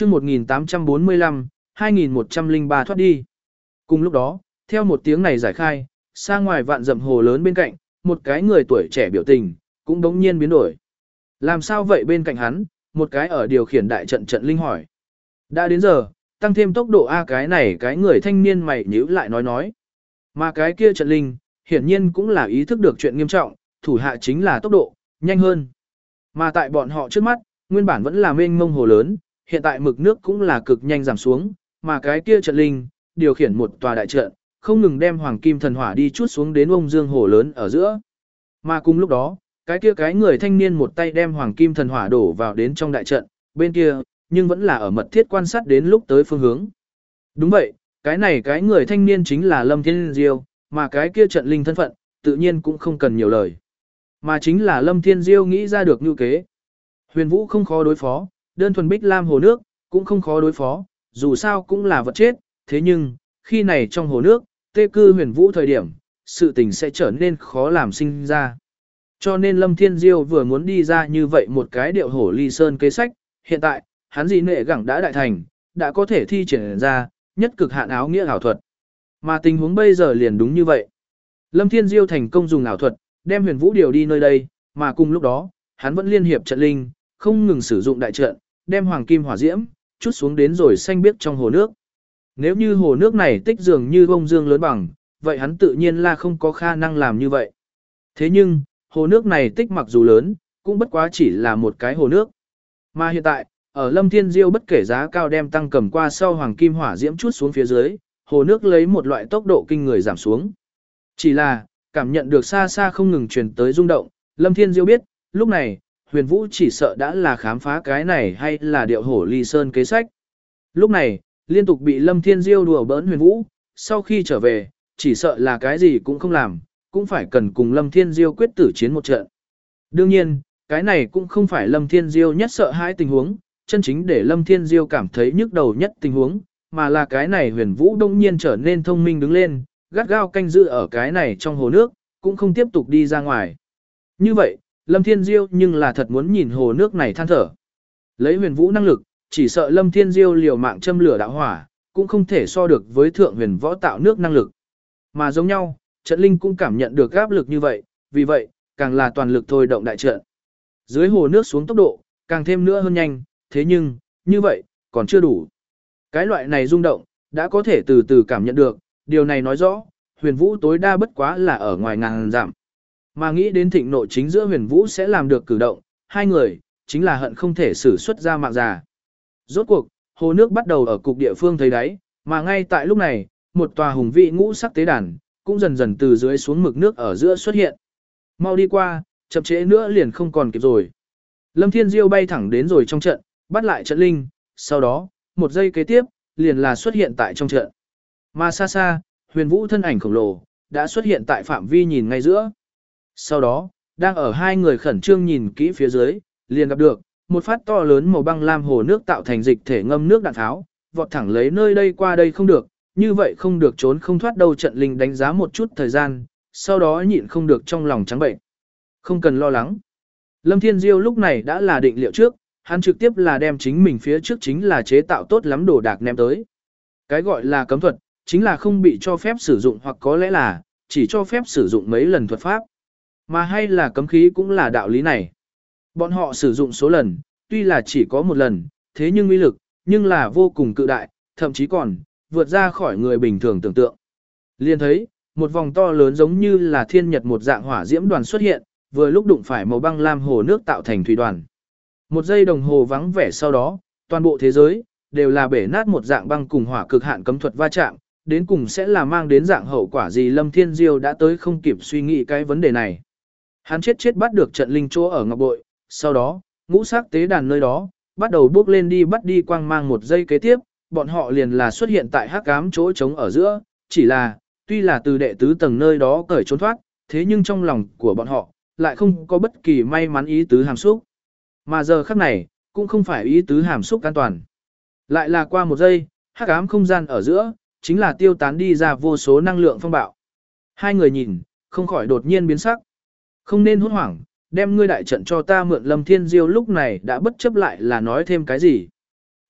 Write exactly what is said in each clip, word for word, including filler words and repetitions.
chương một nghìn tám trăm bốn mươi lăm, hai nghìn một trăm lẻ ba thoát đi. Cùng lúc đó, theo một tiếng này giải khai, xa ngoài vạn dặm hồ lớn bên cạnh, một cái người tuổi trẻ biểu tình, cũng đống nhiên biến đổi. Làm sao vậy bên cạnh hắn, một cái ở điều khiển đại trận trận linh hỏi. Đã đến giờ, tăng thêm tốc độ A cái này cái người thanh niên mày nhíu lại nói nói. Mà cái kia trận linh, hiển nhiên cũng là ý thức được chuyện nghiêm trọng, thủ hạ chính là tốc độ, nhanh hơn. Mà tại bọn họ trước mắt, nguyên bản vẫn là mênh mông hồ lớn, hiện tại mực nước cũng là cực nhanh giảm xuống, mà cái kia trận linh, điều khiển một tòa đại trận, không ngừng đem hoàng kim thần hỏa đi chút xuống đến ông dương hồ lớn ở giữa. Mà cùng lúc đó, cái kia cái người thanh niên một tay đem hoàng kim thần hỏa đổ vào đến trong đại trận, bên kia, nhưng vẫn là ở mật thiết quan sát đến lúc tới phương hướng. Đúng vậy, cái này cái người thanh niên chính là Lâm Thiên Diêu, mà cái kia trận linh thân phận, tự nhiên cũng không cần nhiều lời. Mà chính là Lâm Thiên Diêu nghĩ ra được như kế. Huyền Vũ không khó đối phó, đơn thuần Bích Lam hồ nước, cũng không khó đối phó, dù sao cũng là vật chết, thế nhưng, khi này trong hồ nước, tê cư Huyền Vũ thời điểm, sự tình sẽ trở nên khó làm sinh ra. Cho nên Lâm Thiên Diêu vừa muốn đi ra như vậy một cái điệu hổ ly sơn kế sách, hiện tại, hắn dị nệ gẳng đã đại thành, đã có thể thi triển ra, nhất cực hạn áo nghĩa ảo thuật. Mà tình huống bây giờ liền đúng như vậy. Lâm Thiên Diêu thành công dùng ảo thuật, đem Huyền Vũ điều đi nơi đây, mà cùng lúc đó, hắn vẫn liên hiệp trận linh, không ngừng sử dụng đại trận, đem hoàng kim hỏa diễm, chút xuống đến rồi xanh biếc trong hồ nước. Nếu như hồ nước này tích dường như bông dương lớn bằng, vậy hắn tự nhiên là không có khả năng làm như vậy. Thế nhưng, hồ nước này tích mặc dù lớn, cũng bất quá chỉ là một cái hồ nước. Mà hiện tại, ở Lâm Thiên Diêu bất kể giá cao đem tăng cầm qua sau hoàng kim hỏa diễm chút xuống phía dưới, hồ nước lấy một loại tốc độ kinh người giảm xuống. Chỉ là, cảm nhận được xa xa không ngừng truyền tới rung động, Lâm Thiên Diêu biết, lúc này, Huyền Vũ chỉ sợ đã là khám phá cái này hay là điệu hổ ly sơn kế sách. Lúc này, liên tục bị Lâm Thiên Diêu đùa bỡn Huyền Vũ, sau khi trở về, chỉ sợ là cái gì cũng không làm, cũng phải cần cùng Lâm Thiên Diêu quyết tử chiến một trận. Đương nhiên, cái này cũng không phải Lâm Thiên Diêu nhất sợ hãi tình huống, chân chính để Lâm Thiên Diêu cảm thấy nhức đầu nhất tình huống, mà là cái này Huyền Vũ đông nhiên trở nên thông minh đứng lên, gắt gao canh giữ ở cái này trong hồ nước, cũng không tiếp tục đi ra ngoài. Như vậy, Lâm Thiên Diêu nhưng là thật muốn nhìn hồ nước này than thở. Lấy Huyền Vũ năng lực, chỉ sợ Lâm Thiên Diêu liều mạng châm lửa đạo hỏa, cũng không thể so được với thượng huyền võ tạo nước năng lực. Mà giống nhau, trận linh cũng cảm nhận được áp lực như vậy, vì vậy, càng là toàn lực thôi động đại trận. Dưới hồ nước xuống tốc độ, càng thêm nữa hơn nhanh, thế nhưng, như vậy, còn chưa đủ. Cái loại này rung động, đã có thể từ từ cảm nhận được, điều này nói rõ, Huyền Vũ tối đa bất quá là ở ngoài ngàn dặm. Mà nghĩ đến thịnh nộ chính giữa Huyền Vũ sẽ làm được cử động, hai người, chính là hận không thể sử xuất ra mạng già. Rốt cuộc, hồ nước bắt đầu ở cục địa phương thấy đáy, mà ngay tại lúc này, một tòa hùng vị ngũ sắc tế đàn, cũng dần dần từ dưới xuống mực nước ở giữa xuất hiện. Mau đi qua, chậm trễ nữa liền không còn kịp rồi. Lâm Thiên Diêu bay thẳng đến rồi trong trận, bắt lại trận linh, sau đó, một giây kế tiếp, liền là xuất hiện tại trong trận. Mà xa xa, Huyền Vũ thân ảnh khổng lồ, đã xuất hiện tại phạm vi nhìn ngay giữa. Sau đó, đang ở hai người khẩn trương nhìn kỹ phía dưới, liền gặp được, một phát to lớn màu băng lam hồ nước tạo thành dịch thể ngâm nước đạn tháo, vọt thẳng lấy nơi đây qua đây không được, như vậy không được trốn không thoát đâu trận linh đánh giá một chút thời gian, sau đó nhịn không được trong lòng trắng bệnh. Không cần lo lắng. Lâm Thiên Diêu lúc này đã là định liệu trước, hắn trực tiếp là đem chính mình phía trước chính là chế tạo tốt lắm đồ đạc ném tới. Cái gọi là cấm thuật, chính là không bị cho phép sử dụng hoặc có lẽ là chỉ cho phép sử dụng mấy lần thuật pháp. Mà hay là cấm khí cũng là đạo lý này. Bọn họ sử dụng số lần, tuy là chỉ có một lần, thế nhưng uy lực, nhưng là vô cùng cự đại, thậm chí còn vượt ra khỏi người bình thường tưởng tượng. Liên thấy, một vòng to lớn giống như là thiên nhật một dạng hỏa diễm đoàn xuất hiện, vừa lúc đụng phải màu băng lam hồ nước tạo thành thủy đoàn. Một giây đồng hồ vắng vẻ sau đó, toàn bộ thế giới đều là bể nát một dạng băng cùng hỏa cực hạn cấm thuật va chạm, đến cùng sẽ là mang đến dạng hậu quả gì Lâm Thiên Diêu đã tới không kịp suy nghĩ cái vấn đề này. Hắn chết chết bắt được trận linh chỗ ở ngọc bội, sau đó, ngũ sắc tế đàn nơi đó, bắt đầu bước lên đi bắt đi quang mang một giây kế tiếp, bọn họ liền là xuất hiện tại hắc ám chỗ trống ở giữa, chỉ là, tuy là từ đệ tứ tầng nơi đó cởi trốn thoát, thế nhưng trong lòng của bọn họ, lại không có bất kỳ may mắn ý tứ hàm xúc. Mà giờ khắc này, cũng không phải ý tứ hàm xúc an toàn. Lại là qua một giây, hắc ám không gian ở giữa, chính là tiêu tán đi ra vô số năng lượng phong bạo. Hai người nhìn, không khỏi đột nhiên biến sắc. Không nên hốt hoảng, đem ngươi đại trận cho ta mượn Lâm Thiên Diêu lúc này đã bất chấp lại là nói thêm cái gì.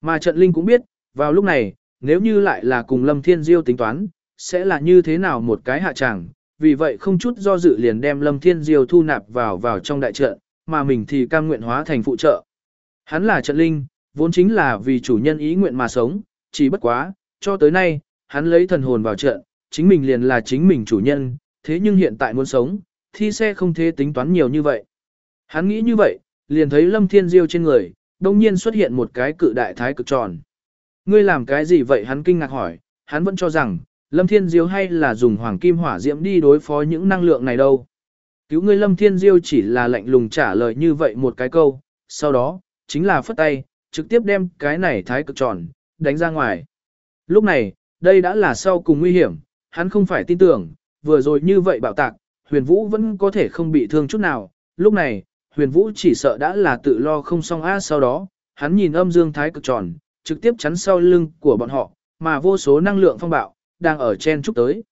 Mà trận linh cũng biết, vào lúc này, nếu như lại là cùng Lâm Thiên Diêu tính toán, sẽ là như thế nào một cái hạ tràng, vì vậy không chút do dự liền đem Lâm Thiên Diêu thu nạp vào vào trong đại trận, mà mình thì cam nguyện hóa thành phụ trợ. Hắn là trận linh, vốn chính là vì chủ nhân ý nguyện mà sống, chỉ bất quá, cho tới nay, hắn lấy thần hồn vào trận, chính mình liền là chính mình chủ nhân, thế nhưng hiện tại muốn sống, thi xe không thể tính toán nhiều như vậy. Hắn nghĩ như vậy, liền thấy Lâm Thiên Diêu trên người, đông nhiên xuất hiện một cái cự đại thái cực tròn. Ngươi làm cái gì vậy? Hắn kinh ngạc hỏi, hắn vẫn cho rằng, Lâm Thiên Diêu hay là dùng hoàng kim hỏa diễm đi đối phó những năng lượng này đâu. Cứu ngươi. Lâm Thiên Diêu chỉ là lạnh lùng trả lời như vậy một cái câu, sau đó, chính là phất tay, trực tiếp đem cái này thái cực tròn, đánh ra ngoài. Lúc này, đây đã là sau cùng nguy hiểm, hắn không phải tin tưởng, vừa rồi như vậy bạo tạc, Huyền Vũ vẫn có thể không bị thương chút nào, lúc này, Huyền Vũ chỉ sợ đã là tự lo không xong a. Sau đó, hắn nhìn âm dương thái cực tròn, trực tiếp chắn sau lưng của bọn họ, mà vô số năng lượng phong bạo, đang ở chen chúc tới.